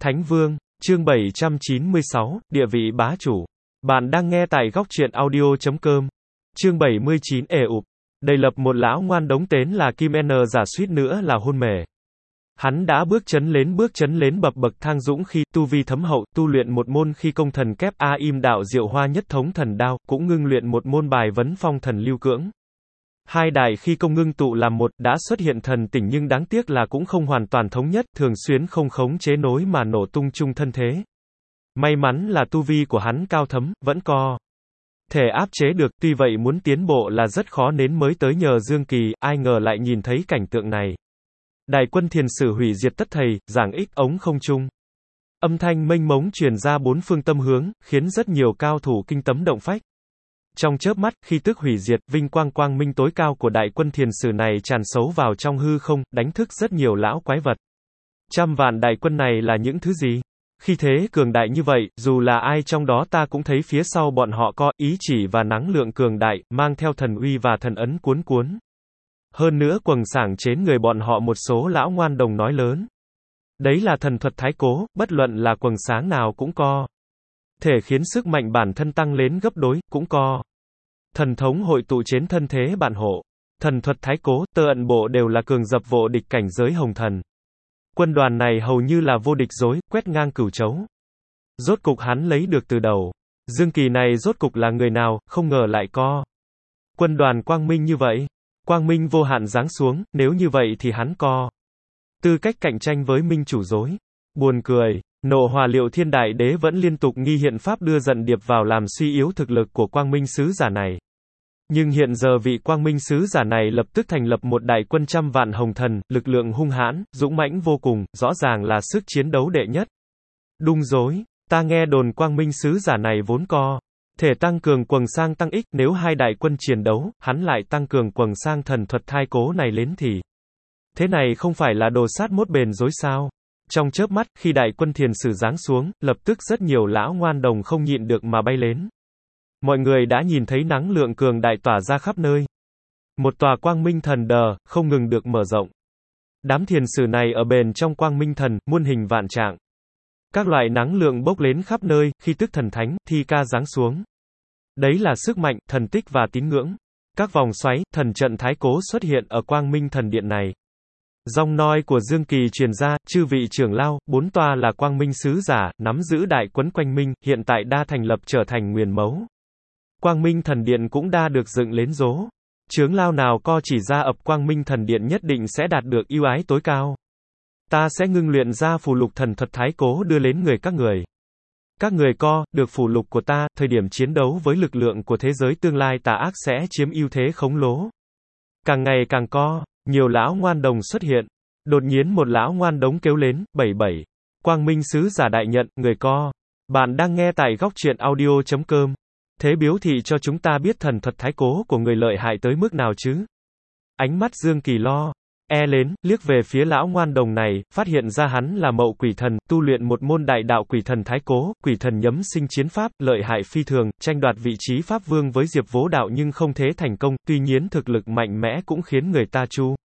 Thánh Vương, chương 796, địa vị bá chủ. Bạn đang nghe tại góc truyện audio.com. Chương 79, ụp. Đầy lập một lão ngoan đống tên là Kim N giả suýt nữa là hôn mê. Hắn đã bước chấn lên bậc bậc thang dũng khi tu vi thấm hậu, tu luyện một môn khi công thần kép A Im đạo diệu hoa nhất thống thần đao, cũng ngưng luyện một môn bài vấn phong thần lưu cưỡng. Hai đại khi công ngưng tụ làm một, đã xuất hiện thần tỉnh nhưng đáng tiếc là cũng không hoàn toàn thống nhất, thường xuyên không khống chế nối mà nổ tung chung thân thế. May mắn là tu vi của hắn cao thấm, vẫn có thể áp chế được, tuy vậy muốn tiến bộ là rất khó nên mới tới nhờ Dương Kỳ, ai ngờ lại nhìn thấy cảnh tượng này. Đại quân thiền sử hủy diệt tất thầy, giảng ích ống không trung. Âm thanh mênh mống truyền ra bốn phương tâm hướng, khiến rất nhiều cao thủ kinh tấm động phách. Trong chớp mắt, khi tức hủy diệt, vinh quang quang minh tối cao của đại quân thiền sử này tràn xấu vào trong hư không, đánh thức rất nhiều lão quái vật. Trăm vạn đại quân này là những thứ gì? Khi thế cường đại như vậy, dù là ai trong đó ta cũng thấy phía sau bọn họ có ý chỉ và năng lượng cường đại, mang theo thần uy và thần ấn cuốn cuốn. Hơn nữa quầng sảng trên người bọn họ một số lão ngoan đồng nói lớn. Đấy là thần thuật thái cố, bất luận là quầng sáng nào cũng có thể khiến sức mạnh bản thân tăng lên gấp đôi, cũng có thần thống hội tụ trên thân thế bạn hộ. Thần thuật thái cố, tơ ẩn bộ đều là cường dập vô địch cảnh giới hồng thần. Quân đoàn này hầu như là vô địch dối, quét ngang cửu chấu. Rốt cục hắn lấy được từ đầu. Dương Kỳ này rốt cục là người nào, không ngờ lại có quân đoàn quang minh như vậy. Quang minh vô hạn giáng xuống, nếu như vậy thì hắn có tư cách cạnh tranh với minh chủ dối. Buồn cười, Nộ Hòa Liệu Thiên Đại Đế vẫn liên tục nghi hiện pháp đưa giận điệp vào làm suy yếu thực lực của quang minh sứ giả này. Nhưng hiện giờ vị quang minh sứ giả này lập tức thành lập một đại quân trăm vạn hồng thần, lực lượng hung hãn, dũng mãnh vô cùng, rõ ràng là sức chiến đấu đệ nhất. Đung rối, ta nghe đồn quang minh sứ giả này vốn có thể tăng cường quầng sang tăng ích, nếu hai đại quân chiến đấu, hắn lại tăng cường quầng sang thần thuật thai cố này lên thì thế này không phải là đồ sát mốt bền dối sao? Trong chớp mắt, khi đại quân thiền sử giáng xuống, lập tức rất nhiều lão ngoan đồng không nhịn được mà bay lên. Mọi người đã nhìn thấy năng lượng cường đại tỏa ra khắp nơi. Một tòa quang minh thần đờ, không ngừng được mở rộng. Đám thiền sử này ở bền trong quang minh thần, muôn hình vạn trạng. Các loại năng lượng bốc lên khắp nơi, khi tức thần thánh, thi ca giáng xuống. Đấy là sức mạnh, thần tích và tín ngưỡng. Các vòng xoáy, thần trận thái cố xuất hiện ở quang minh thần điện này. Giọng nói của Dương Kỳ truyền ra, chư vị trưởng lao, bốn tòa là quang minh sứ giả, nắm giữ đại quấn quanh minh, hiện tại đa thành lập trở thành nguyền mấu. Quang minh thần điện cũng đa được dựng lên rố. Chướng lao nào co chỉ ra ập quang minh thần điện nhất định sẽ đạt được ưu ái tối cao. Ta sẽ ngưng luyện ra phù lục thần thuật thái cố đưa đến người các người. Các người co, được phù lục của ta, thời điểm chiến đấu với lực lượng của thế giới tương lai tà ác sẽ chiếm ưu thế khống lố. Càng ngày càng co, nhiều lão ngoan đồng xuất hiện. Đột nhiên một lão ngoan đống kêu lên, 77. Quang minh sứ giả đại nhận, người co. Bạn đang nghe tại góc truyện audio.com. Thế biếu thị cho chúng ta biết thần thuật thái cố của người lợi hại tới mức nào chứ? Ánh mắt Dương Kỳ lo lên, liếc về phía lão ngoan đồng này, phát hiện ra hắn là Mậu Quỷ Thần, tu luyện một môn đại đạo quỷ thần thái cố, quỷ thần nhấm sinh chiến pháp, lợi hại phi thường, tranh đoạt vị trí pháp vương với Diệp Vô Đạo nhưng không thế thành công, tuy nhiên thực lực mạnh mẽ cũng khiến người ta chú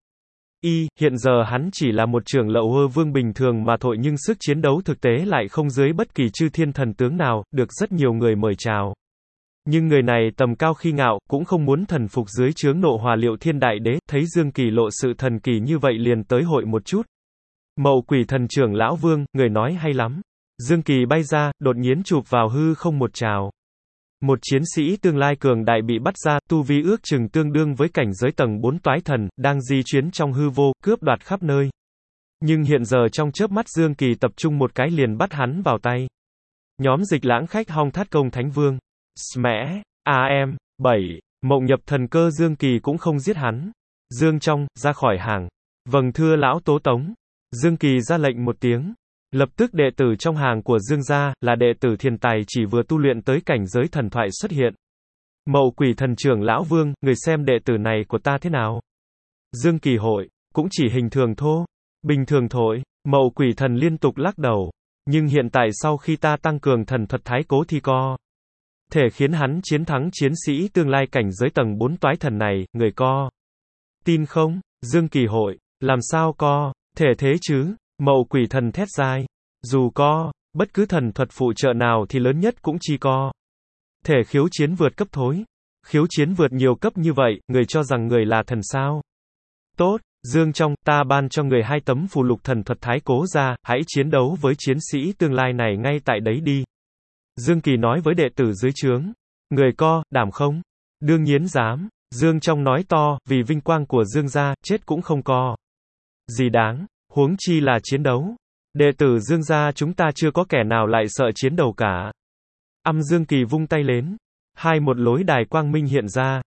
ý. Hiện giờ hắn chỉ là một trưởng lậu hơ vương bình thường mà thôi nhưng sức chiến đấu thực tế lại không dưới bất kỳ chư thiên thần tướng nào, được rất nhiều người mời chào. Nhưng người này tầm cao khi ngạo, cũng không muốn thần phục dưới chướng Nộ Hòa Liệu Thiên Đại Đế, thấy Dương Kỳ lộ sự thần kỳ như vậy liền tới hội một chút. Mậu Quỷ Thần trưởng lão vương, người nói hay lắm. Dương Kỳ bay ra, đột nhiên chụp vào hư không một trào. Một chiến sĩ tương lai cường đại bị bắt ra, tu vi ước chừng tương đương với cảnh giới tầng 4 toái thần, đang di chuyển trong hư vô, cướp đoạt khắp nơi. Nhưng hiện giờ trong chớp mắt Dương Kỳ tập trung một cái liền bắt hắn vào tay. Nhóm Dịch Lãng khách Hong Thát Công Thánh Vương. Smẽ, AM, 7, mộng nhập thần cơ Dương Kỳ cũng không giết hắn. Dương trong, ra khỏi hàng. Vâng thưa lão Tố Tống. Dương Kỳ ra lệnh một tiếng. Lập tức đệ tử trong hàng của Dương gia, là đệ tử thiền tài chỉ vừa tu luyện tới cảnh giới thần thoại xuất hiện. Mậu Quỷ Thần trưởng lão vương, người xem đệ tử này của ta thế nào? Dương Kỳ hội, cũng chỉ hình thường thô. Bình thường thôi. Mậu Quỷ Thần liên tục lắc đầu. Nhưng hiện tại sau khi ta tăng cường thần thuật thái cố thì có thể khiến hắn chiến thắng chiến sĩ tương lai cảnh giới tầng 4 toái thần này, người co tin không? Dương Kỳ hội, làm sao co thể thế chứ? Mậu Quỷ Thần thét dài. Dù có bất cứ thần thuật phụ trợ nào thì lớn nhất cũng chỉ có thể khiếu chiến vượt cấp thôi. Khiếu chiến vượt nhiều cấp như vậy, người cho rằng người là thần sao? Tốt, Dương Trong, ta ban cho người 2 tấm phù lục thần thuật thái cố ra, hãy chiến đấu với chiến sĩ tương lai này ngay tại đấy đi. Dương Kỳ nói với đệ tử dưới trướng. Người có đảm không? Đương nhiên dám. Dương Trong nói to, vì vinh quang của Dương gia, chết cũng không có gì đáng, huống chi là chiến đấu. Đệ tử Dương gia chúng ta chưa có kẻ nào lại sợ chiến đấu cả. Dương Kỳ vung tay lên. Một lối đài quang minh hiện ra.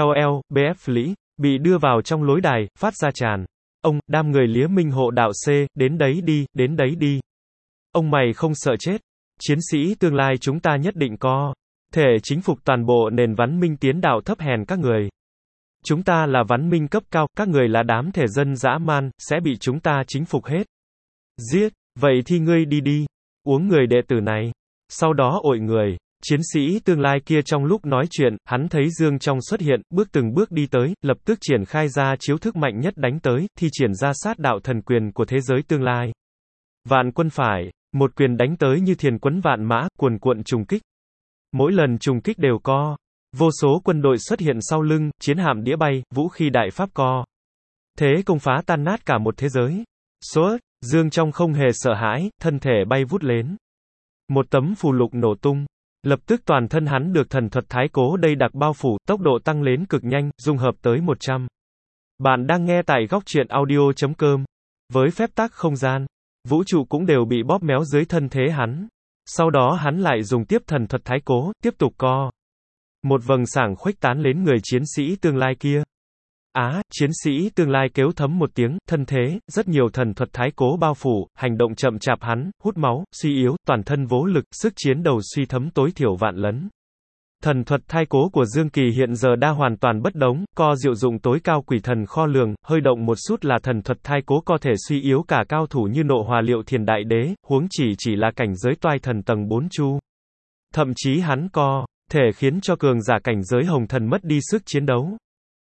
BF Lý, bị đưa vào trong lối đài, phát ra tràn. Đam người lía minh hộ đạo C, đến đấy đi, đến đấy đi. Mày không sợ chết. Chiến sĩ tương lai chúng ta nhất định có thể chính phục toàn bộ nền văn minh tiến đạo thấp hèn các người. Chúng ta là văn minh cấp cao, các người là đám thể dân dã man, sẽ bị chúng ta chính phục hết. Giết, vậy thì ngươi đi đi. Uống người đệ tử này. Sau đó ội người. Chiến sĩ tương lai kia trong lúc nói chuyện, hắn thấy Dương Trong xuất hiện, từng bước đi tới, lập tức triển khai ra chiếu thức mạnh nhất đánh tới, thi triển ra sát đạo thần quyền của thế giới tương lai. Vạn quân phải, một quyền đánh tới như thiền quấn vạn mã, cuồn cuộn trùng kích. Mỗi lần trùng kích đều có vô số quân đội xuất hiện sau lưng, chiến hạm đĩa bay, vũ khí đại pháp co. Thế công phá tan nát cả một thế giới. Dương Trong không hề sợ hãi, thân thể bay vút lên. Một tấm phù lục nổ tung. Lập tức toàn thân hắn được thần thuật thái cố đây đặc bao phủ, tốc độ tăng lên cực nhanh, dung hợp tới 100. Bạn đang nghe tại góc truyện audio.com. Với phép tắc không gian, vũ trụ cũng đều bị bóp méo dưới thân thế hắn. Sau đó hắn lại dùng tiếp thần thuật thái cố, tiếp tục co. Một vầng sáng khuếch tán lên người chiến sĩ tương lai kia. Chiến sĩ tương lai kêu thấm một tiếng, thân thế, rất nhiều thần thuật thái cố bao phủ, hành động chậm chạp hắn, hút máu, suy yếu, toàn thân vô lực, sức chiến đầu suy thấm tối thiểu vạn lấn. Thần thuật thái cố của Dương Kỳ hiện giờ đã hoàn toàn bất đống, co diệu dụng tối cao quỷ thần kho lường, hơi động một chút là thần thuật thái cố có thể suy yếu cả cao thủ như Nộ Hòa Liệu Thiền Đại Đế, huống chỉ là cảnh giới toai thần tầng 4 chu. Thậm chí hắn co thể khiến cho cường giả cảnh giới hồng thần mất đi sức chiến đấu.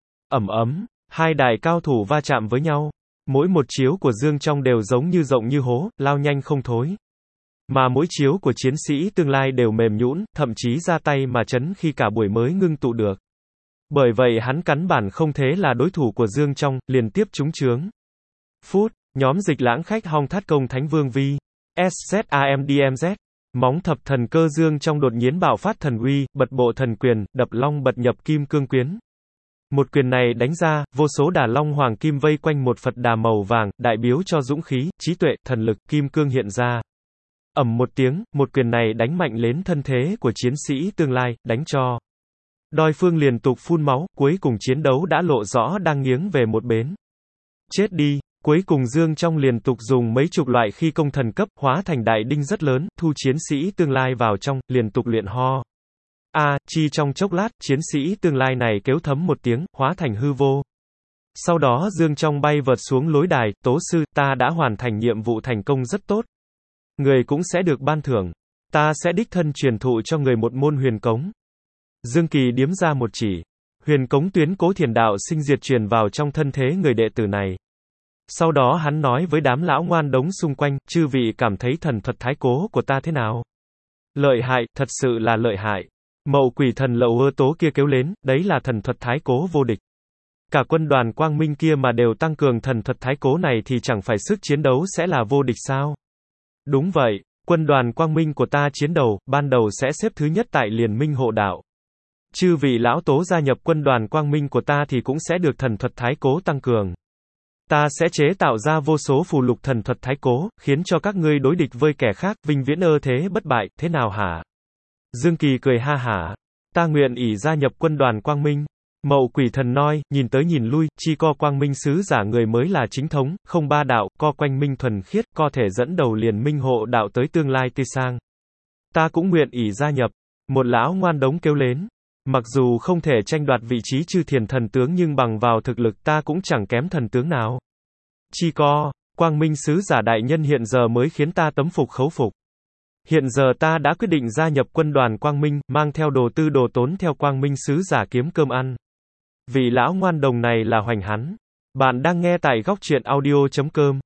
Hai đại cao thủ va chạm với nhau. Mỗi một chiếu của Dương Trong đều giống như rộng như hố, lao nhanh không thối. Mà mỗi chiếu của chiến sĩ tương lai đều mềm nhũn, thậm chí ra tay mà chấn khi cả buổi mới ngưng tụ được. Bởi vậy hắn căn bản không thế là đối thủ của Dương Trong, liền tiếp trúng chướng. Nhóm dịch lãng khách hong thát công Thánh Vương Vi. SZAMDMZ. Móng thập thần cơ Dương Trong đột nhiên bạo phát thần uy, bật bộ thần quyền, đập long bật nhập kim cương quyến. Một quyền này đánh ra, vô số đà long hoàng kim vây quanh một Phật đà màu vàng, đại biểu cho dũng khí, trí tuệ, thần lực, kim cương hiện ra. Một tiếng, một quyền này đánh mạnh lên thân thế của chiến sĩ tương lai, đánh cho đối phương liên tục phun máu, cuối cùng chiến đấu đã lộ rõ đang nghiêng về một bên. Chết đi. Cuối cùng Dương Trong liên tục dùng mấy chục loại khí công thần cấp, hóa thành đại đinh rất lớn, thu chiến sĩ tương lai vào trong, liên tục luyện ho. Trong chốc lát, chiến sĩ tương lai này kêu thấm một tiếng, hóa thành hư vô. Sau đó Dương Trong bay vọt xuống lối đài, tố sư, ta đã hoàn thành nhiệm vụ thành công rất tốt. Người cũng sẽ được ban thưởng. Ta sẽ đích thân truyền thụ cho người một môn huyền cống. Dương Kỳ điếm ra một chỉ. Huyền cống tuyến cố thiền đạo sinh diệt truyền vào trong thân thế người đệ tử này. Sau đó hắn nói với đám lão ngoan đống xung quanh, chư vị cảm thấy thần thuật thái cố của ta thế nào? Lợi hại, thật sự là lợi hại. Mậu quỷ thần Lậu Ơ Tố kia kêu lên, đấy là thần thuật thái cố vô địch. Cả quân đoàn quang minh kia mà đều tăng cường thần thuật thái cố này thì chẳng phải sức chiến đấu sẽ là vô địch sao? Đúng vậy, quân đoàn quang minh của ta chiến đầu, ban đầu sẽ xếp thứ nhất tại liên minh hộ đạo. Chư vị lão tố gia nhập quân đoàn quang minh của ta thì cũng sẽ được thần thuật thái cố tăng cường. Ta sẽ chế tạo ra vô số phù lục thần thuật thái cố, khiến cho các ngươi đối địch với kẻ khác, vinh viễn thế bất bại, thế nào hả? Dương Kỳ cười ha hả. Ta nguyện ỷ gia nhập quân đoàn quang minh. Mậu quỷ thần nói, nhìn tới nhìn lui, chi co quang minh sứ giả người mới là chính thống, không ba đạo, co quanh minh thuần khiết, có thể dẫn đầu liền minh hộ đạo tới tương lai tươi sang. Ta cũng nguyện ỷ gia nhập. Một lão ngoan đống kêu lên. Mặc dù không thể tranh đoạt vị trí chư thiền thần tướng nhưng bằng vào thực lực ta cũng chẳng kém thần tướng nào. Chi co, quang minh sứ giả đại nhân hiện giờ mới khiến ta tấm phục khấu phục. Hiện giờ ta đã quyết định gia nhập quân đoàn quang minh, mang theo đồ tư đồ tốn theo quang minh sứ giả kiếm cơm ăn. Vị lão ngoan đồng này là Hoành hắn. Bạn đang nghe tại góc truyện audio.com.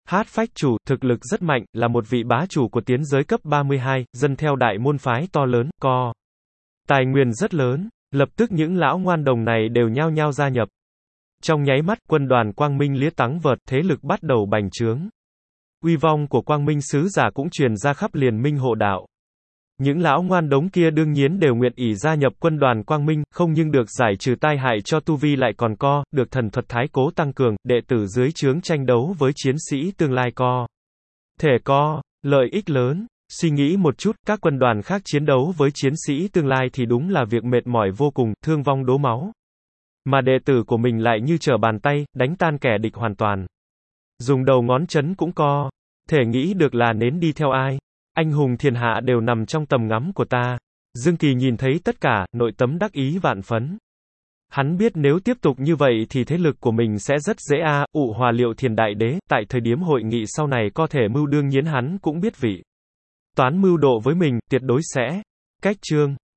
Hát phách chủ, thực lực rất mạnh, là một vị bá chủ của tiến giới cấp 32, dân theo đại môn phái to lớn, có tài nguyên rất lớn. Lập tức những lão ngoan đồng này đều nhao nhao gia nhập. Trong nháy mắt, quân đoàn Quang Minh lía tắng vợt, thế lực bắt đầu bành trướng. Uy vong của Quang Minh sứ giả cũng truyền ra khắp Liên Minh hộ đạo. Những lão ngoan đống kia đương nhiên đều nguyện ỷ gia nhập quân đoàn Quang Minh, không nhưng được giải trừ tai hại cho tu vi lại còn được thần thuật thái cố tăng cường, đệ tử dưới trướng tranh đấu với chiến sĩ tương lai thể lợi ích lớn. Suy nghĩ một chút, các quân đoàn khác chiến đấu với chiến sĩ tương lai thì đúng là việc mệt mỏi vô cùng, thương vong đổ máu. Mà đệ tử của mình lại như trở bàn tay, đánh tan kẻ địch hoàn toàn. Dùng đầu ngón chấn cũng thể nghĩ được là nên đi theo ai. Anh hùng thiên hạ đều nằm trong tầm ngắm của ta. Dương Kỳ nhìn thấy tất cả, nội tâm đắc ý vạn phấn. Hắn biết nếu tiếp tục như vậy thì thế lực của mình sẽ rất dễ ụ hòa Liệu Thiền Đại Đế, tại thời điểm hội nghị sau này có thể mưu đương nhiên hắn cũng biết vị toán mưu độ với mình, tuyệt đối sẽ cách chương.